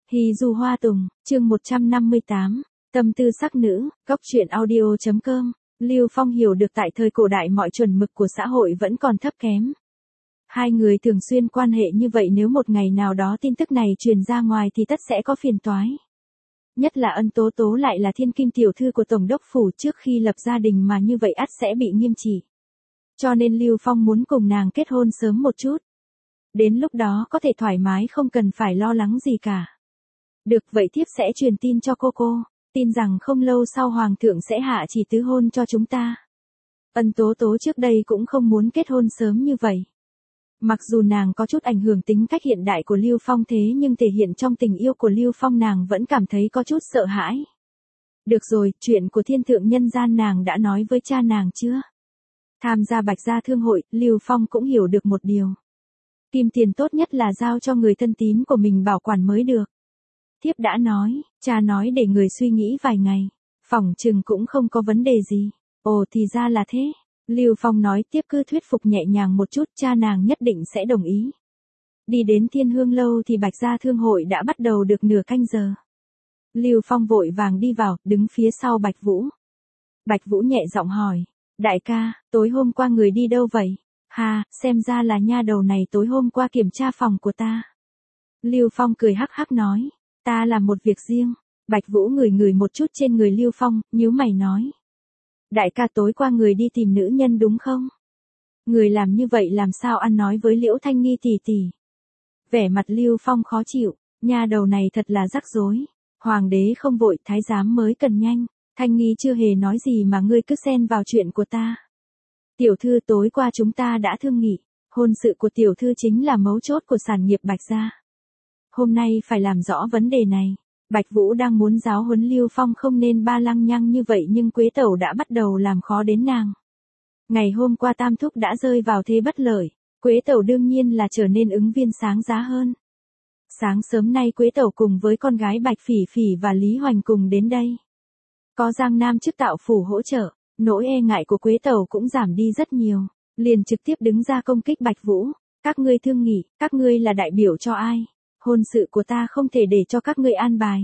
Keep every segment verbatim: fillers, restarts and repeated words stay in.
Hy du hoa tùng, chương một trăm năm mươi tám, tâm tư sắc nữ, góc truyện audio.com. Lưu Phong hiểu được tại thời cổ đại mọi chuẩn mực của xã hội vẫn còn thấp kém. Hai người thường xuyên quan hệ như vậy, nếu một ngày nào đó tin tức này truyền ra ngoài thì tất sẽ có phiền toái. Nhất là Ân Tố Tố lại là thiên kim tiểu thư của tổng đốc phủ, trước khi lập gia đình mà như vậy ắt sẽ bị nghiêm trị. Cho nên Lưu Phong muốn cùng nàng kết hôn sớm một chút. Đến lúc đó có thể thoải mái, không cần phải lo lắng gì cả. Được vậy thiếp sẽ truyền tin cho cô cô, tin rằng không lâu sau Hoàng thượng sẽ hạ chỉ tứ hôn cho chúng ta. Ân Tố Tố trước đây cũng không muốn kết hôn sớm như vậy. Mặc dù nàng có chút ảnh hưởng tính cách hiện đại của Lưu Phong, thế nhưng thể hiện trong tình yêu của Lưu Phong nàng vẫn cảm thấy có chút sợ hãi. Được rồi, chuyện của thiên thượng nhân gian nàng đã nói với cha nàng chưa? Tham gia Bạch Gia Thương hội, Lưu Phong cũng hiểu được một điều. Kim tiền tốt nhất là giao cho người thân tín của mình bảo quản mới được. Thiếp đã nói, cha nói để người suy nghĩ vài ngày, phỏng chừng cũng không có vấn đề gì. Ồ thì ra là thế. Lưu Phong nói tiếp, cứ thuyết phục nhẹ nhàng một chút, cha nàng nhất định sẽ đồng ý. Đi đến Thiên Hương Lâu thì Bạch Gia Thương hội đã bắt đầu được nửa canh giờ. Lưu Phong vội vàng đi vào, đứng phía sau Bạch Vũ. Bạch Vũ nhẹ giọng hỏi, đại ca, tối hôm qua người đi đâu vậy? Ha, xem ra là nha đầu này tối hôm qua kiểm tra phòng của ta. Lưu Phong cười hắc hắc nói, ta làm một việc riêng. Bạch Vũ ngửi ngửi một chút trên người Lưu Phong, nhíu mày nói, đại ca tối qua người đi tìm nữ nhân đúng không? Người làm như vậy làm sao ăn nói với Liễu Thanh Nghi tỷ tỷ? Vẻ mặt Lưu Phong khó chịu, nha đầu này thật là rắc rối. Hoàng đế không vội, thái giám mới cần nhanh. Thanh Nghi chưa hề nói gì mà ngươi cứ xen vào chuyện của ta. Tiểu thư, tối qua chúng ta đã thương nghị, hôn sự của tiểu thư chính là mấu chốt của sản nghiệp Bạch Gia. Hôm nay phải làm rõ vấn đề này. Bạch Vũ đang muốn giáo huấn Lưu Phong không nên ba lăng nhăng như vậy, nhưng Quế Tẩu đã bắt đầu làm khó đến nàng. Ngày hôm qua Tam Thúc đã rơi vào thế bất lợi, Quế Tẩu đương nhiên là trở nên ứng viên sáng giá hơn. Sáng sớm nay Quế Tẩu cùng với con gái Bạch Phỉ Phỉ và Lý Hoành cùng đến đây. Có Giang Nam chức tạo phủ hỗ trợ, nỗi e ngại của Quế Tẩu cũng giảm đi rất nhiều, liền trực tiếp đứng ra công kích Bạch Vũ. Các ngươi thương nghị, các ngươi là đại biểu cho ai? Hôn sự của ta không thể để cho các ngươi an bài.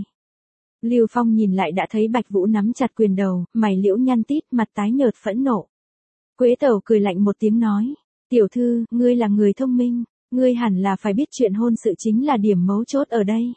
Lưu Phong nhìn lại đã thấy Bạch Vũ nắm chặt quyền đầu, mày liễu nhăn tít, mặt tái nhợt phẫn nộ. Quế Tẩu cười lạnh một tiếng nói, tiểu thư, ngươi là người thông minh, ngươi hẳn là phải biết chuyện hôn sự chính là điểm mấu chốt ở đây.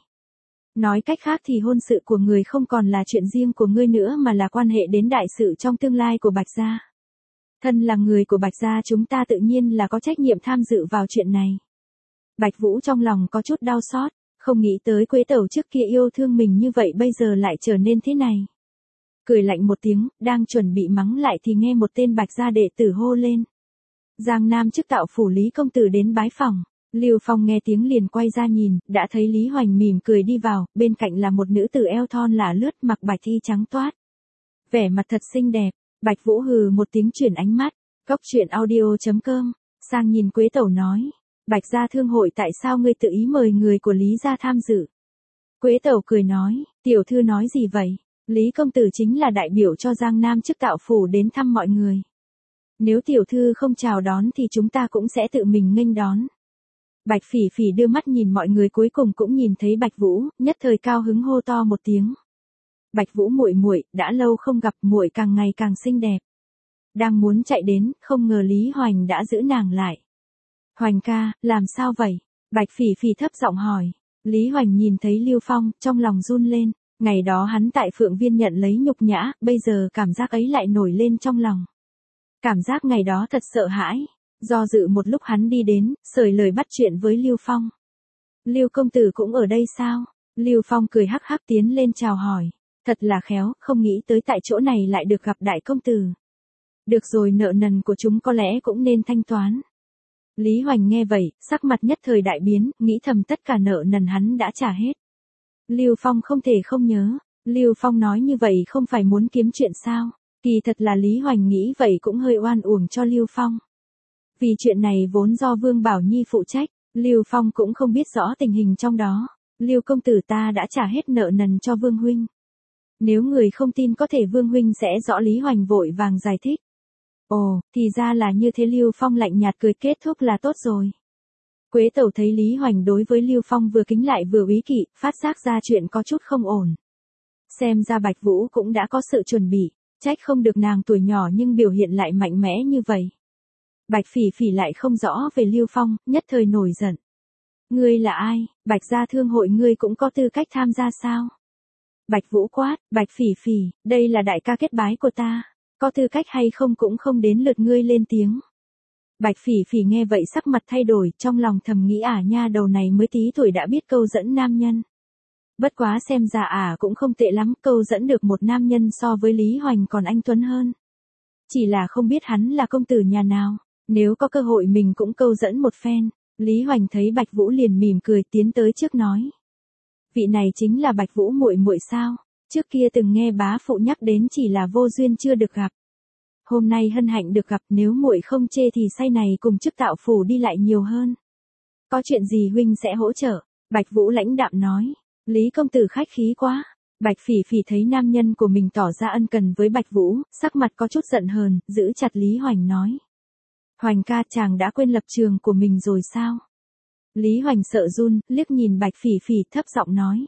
Nói cách khác thì hôn sự của người không còn là chuyện riêng của ngươi nữa mà là quan hệ đến đại sự trong tương lai của Bạch Gia. Thân là người của Bạch Gia, chúng ta tự nhiên là có trách nhiệm tham dự vào chuyện này. Bạch Vũ trong lòng có chút đau xót, không nghĩ tới Quế Tẩu trước kia yêu thương mình như vậy bây giờ lại trở nên thế này. Cười lạnh một tiếng, đang chuẩn bị mắng lại thì nghe một tên Bạch Gia đệ tử hô lên. Giang Nam chức tạo phủ Lý công tử đến bái phỏng. Lưu Phong nghe tiếng liền quay ra nhìn, đã thấy Lý Hoành mỉm cười đi vào, bên cạnh là một nữ tử eo thon lả lướt mặc bạch y trắng toát. Vẻ mặt thật xinh đẹp. Bạch Vũ hừ một tiếng chuyển ánh mắt, góc truyện audio.com, sang nhìn Quế Tẩu nói. Bạch Gia Thương hội tại sao ngươi tự ý mời người của Lý Gia tham dự? Quế Tẩu cười nói, tiểu thư nói gì vậy? Lý công tử chính là đại biểu cho Giang Nam chức tạo phủ đến thăm mọi người. Nếu tiểu thư không chào đón thì chúng ta cũng sẽ tự mình nghênh đón. Bạch Phỉ Phỉ đưa mắt nhìn mọi người, cuối cùng cũng nhìn thấy Bạch Vũ, nhất thời cao hứng hô to một tiếng. Bạch Vũ muội muội, đã lâu không gặp, muội càng ngày càng xinh đẹp. Đang muốn chạy đến, không ngờ Lý Hoành đã giữ nàng lại. Hoành ca, làm sao vậy? Bạch Phỉ Phỉ thấp giọng hỏi. Lý Hoành nhìn thấy Lưu Phong, trong lòng run lên. Ngày đó hắn tại Phượng Viên nhận lấy nhục nhã, bây giờ cảm giác ấy lại nổi lên trong lòng. Cảm giác ngày đó thật sợ hãi. Do dự một lúc hắn đi đến, sởi lời bắt chuyện với Lưu Phong. Lưu công tử cũng ở đây sao? Lưu Phong cười hắc hắc tiến lên chào hỏi. Thật là khéo, không nghĩ tới tại chỗ này lại được gặp đại công tử. Được rồi, nợ nần của chúng có lẽ cũng nên thanh toán. Lý Hoành nghe vậy, sắc mặt nhất thời đại biến, nghĩ thầm tất cả nợ nần hắn đã trả hết. Lưu Phong không thể không nhớ, Lưu Phong nói như vậy không phải muốn kiếm chuyện sao? Kỳ thật là Lý Hoành nghĩ vậy cũng hơi oan uổng cho Lưu Phong. Vì chuyện này vốn do Vương Bảo Nhi phụ trách, Lưu Phong cũng không biết rõ tình hình trong đó. Lưu công tử, ta đã trả hết nợ nần cho Vương huynh. Nếu người không tin có thể Vương huynh sẽ rõ. Lý Hoành vội vàng giải thích. Ồ, thì ra là như thế. Lưu Phong lạnh nhạt cười, kết thúc là tốt rồi. Quế Tẩu thấy Lý Hoành đối với Lưu Phong vừa kính lại vừa úy kỵ, phát giác ra chuyện có chút không ổn. Xem ra Bạch Vũ cũng đã có sự chuẩn bị, trách không được nàng tuổi nhỏ nhưng biểu hiện lại mạnh mẽ như vậy. Bạch Phỉ Phỉ lại không rõ về Lưu Phong, nhất thời nổi giận. Ngươi là ai, Bạch gia thương hội ngươi cũng có tư cách tham gia sao? Bạch Vũ quát, Bạch Phỉ Phỉ, đây là đại ca kết bái của ta, có tư cách hay không cũng không đến lượt ngươi lên tiếng. Bạch Phỉ Phỉ nghe vậy sắc mặt thay đổi, trong lòng thầm nghĩ ả nha đầu này mới tí tuổi đã biết câu dẫn nam nhân. Bất quá xem ra ả cũng không tệ lắm, câu dẫn được một nam nhân so với Lý Hoành còn anh tuấn hơn. Chỉ là không biết hắn là công tử nhà nào, nếu có cơ hội mình cũng câu dẫn một phen. Lý Hoành thấy Bạch Vũ liền mỉm cười tiến tới trước nói. Vị này chính là Bạch Vũ muội muội sao, trước kia từng nghe bá phụ nhắc đến chỉ là vô duyên chưa được gặp. Hôm nay hân hạnh được gặp, nếu muội không chê thì say này cùng chức tạo phủ đi lại nhiều hơn. Có chuyện gì huynh sẽ hỗ trợ, Bạch Vũ lãnh đạm nói. Lý công tử khách khí quá. Bạch Phỉ Phỉ thấy nam nhân của mình tỏ ra ân cần với Bạch Vũ, sắc mặt có chút giận hờn, giữ chặt Lý Hoành nói. Hoành ca, chàng đã quên lập trường của mình rồi sao? Lý Hoành sợ run, liếc nhìn Bạch Phỉ Phỉ thấp giọng nói.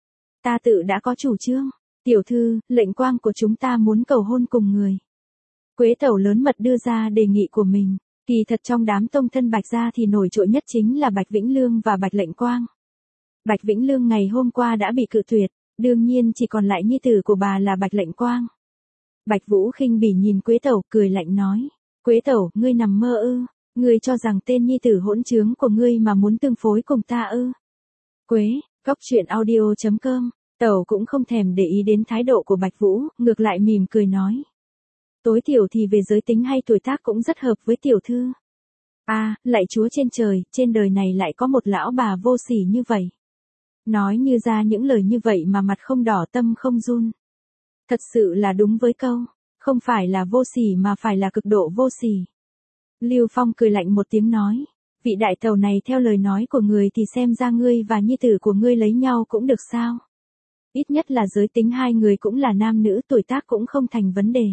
Ta tự đã có chủ trương, tiểu thư, lệnh quang của chúng ta muốn cầu hôn cùng người. Quế Tẩu lớn mật đưa ra đề nghị của mình, kỳ thật trong đám tông thân Bạch gia thì nổi trội nhất chính là Bạch Vĩnh Lương và Bạch Lệnh Quang. Bạch Vĩnh Lương ngày hôm qua đã bị cự tuyệt, đương nhiên chỉ còn lại nhi tử của bà là Bạch Lệnh Quang. Bạch Vũ khinh bỉ nhìn Quế Tẩu, cười lạnh nói. Quế Tẩu, ngươi nằm mơ ư, ngươi cho rằng tên nhi tử hỗn trướng của ngươi mà muốn tương phối cùng ta ư. Quế, góc truyện audio chấm com, Tẩu cũng không thèm để ý đến thái độ của Bạch Vũ, ngược lại mỉm cười nói. Tối thiểu thì về giới tính hay tuổi tác cũng rất hợp với tiểu thư. À, lạy Chúa trên trời, trên đời này lại có một lão bà vô sỉ như vậy. Nói như ra những lời như vậy mà mặt không đỏ tâm không run. Thật sự là đúng với câu, không phải là vô sỉ mà phải là cực độ vô sỉ. Lưu Phong cười lạnh một tiếng nói, vị đại tẩu này theo lời nói của người thì xem ra ngươi và nhi tử của ngươi lấy nhau cũng được sao. Ít nhất là giới tính hai người cũng là nam nữ, tuổi tác cũng không thành vấn đề.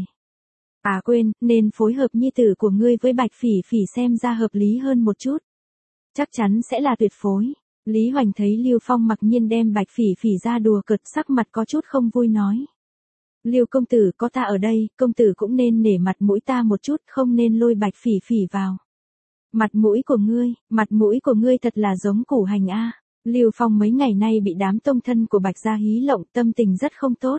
À quên, nên phối hợp nhi tử của ngươi với Bạch Phỉ Phỉ xem ra hợp lý hơn một chút. Chắc chắn sẽ là tuyệt phối. Lý Hoành thấy Lưu Phong mặc nhiên đem Bạch Phỉ Phỉ ra đùa cợt, sắc mặt có chút không vui nói. Lưu công tử, có ta ở đây, công tử cũng nên nể mặt mũi ta một chút, không nên lôi Bạch Phỉ Phỉ vào. Mặt mũi của ngươi, mặt mũi của ngươi thật là giống củ hành a. Lưu Phong mấy ngày nay bị đám tông thân của Bạch gia hí lộng, tâm tình rất không tốt.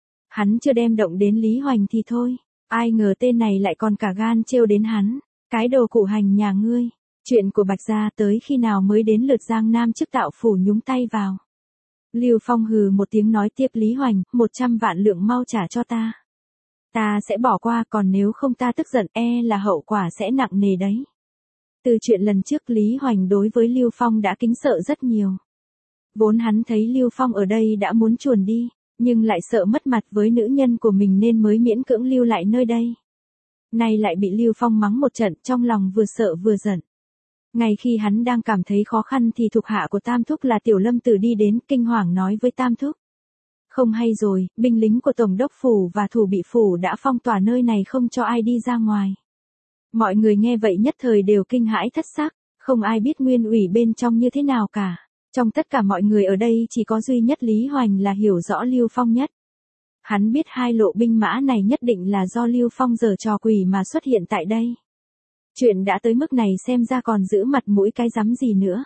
Hắn chưa đem động đến Lý Hoành thì thôi, ai ngờ tên này lại còn cả gan trêu đến hắn. Cái đồ củ hành nhà ngươi, chuyện của Bạch gia tới khi nào mới đến lượt Giang Nam chức tạo phủ nhúng tay vào. Lưu Phong hừ một tiếng nói tiếp Lý Hoành, một trăm vạn lượng mau trả cho ta. Ta sẽ bỏ qua, còn nếu không ta tức giận e là hậu quả sẽ nặng nề đấy. Từ chuyện lần trước Lý Hoành đối với Lưu Phong đã kính sợ rất nhiều. Vốn hắn thấy Lưu Phong ở đây đã muốn chuồn đi, nhưng lại sợ mất mặt với nữ nhân của mình nên mới miễn cưỡng lưu lại nơi đây. Nay lại bị Lưu Phong mắng một trận, trong lòng vừa sợ vừa giận. Ngay khi hắn đang cảm thấy khó khăn thì thuộc hạ của Tam Thúc là Tiểu Lâm Tử đi đến, kinh hoàng nói với Tam Thúc. Không hay rồi, binh lính của Tổng đốc phủ và thủ bị phủ đã phong tỏa nơi này không cho ai đi ra ngoài. Mọi người nghe vậy nhất thời đều kinh hãi thất sắc, không ai biết nguyên ủy bên trong như thế nào cả. Trong tất cả mọi người ở đây chỉ có duy nhất Lý Hoành là hiểu rõ Lưu Phong nhất. Hắn biết hai lộ binh mã này nhất định là do Lưu Phong giở trò quỷ mà xuất hiện tại đây. Chuyện đã tới mức này xem ra còn giữ mặt mũi cái rắm gì nữa.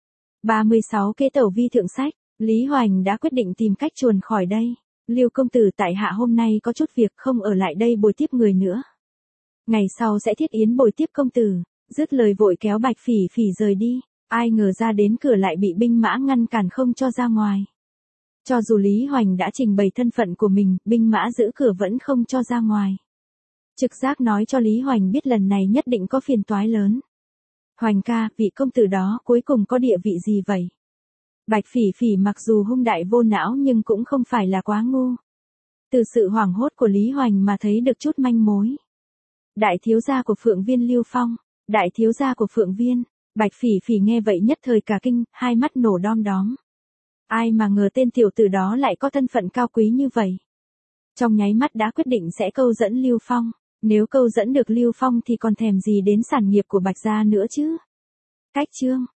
ba mươi sáu Kế tẩu vi thượng sách, Lý Hoành đã quyết định tìm cách chuồn khỏi đây. Lưu công tử tại hạ hôm nay có chút việc không ở lại đây bồi tiếp người nữa. Ngày sau sẽ thiết yến bồi tiếp công tử, dứt lời vội kéo Bạch Phỉ Phỉ rời đi. Ai ngờ ra đến cửa lại bị binh mã ngăn cản không cho ra ngoài. Cho dù Lý Hoành đã trình bày thân phận của mình, binh mã giữ cửa vẫn không cho ra ngoài. Trực giác nói cho Lý Hoành biết lần này nhất định có phiền toái lớn. Hoành ca, vị công tử đó cuối cùng có địa vị gì vậy? Bạch Phỉ Phỉ mặc dù hung đại vô não nhưng cũng không phải là quá ngu. Từ sự hoảng hốt của Lý Hoành mà thấy được chút manh mối. Đại thiếu gia của Phượng Viên Lưu Phong, đại thiếu gia của Phượng Viên. Bạch Phỉ Phỉ nghe vậy nhất thời cả kinh, hai mắt nổ đom đóm. Ai mà ngờ tên tiểu tử đó lại có thân phận cao quý như vậy. Trong nháy mắt đã quyết định sẽ câu dẫn Lưu Phong. Nếu câu dẫn được Lưu Phong thì còn thèm gì đến sản nghiệp của Bạch gia nữa chứ. Cách chương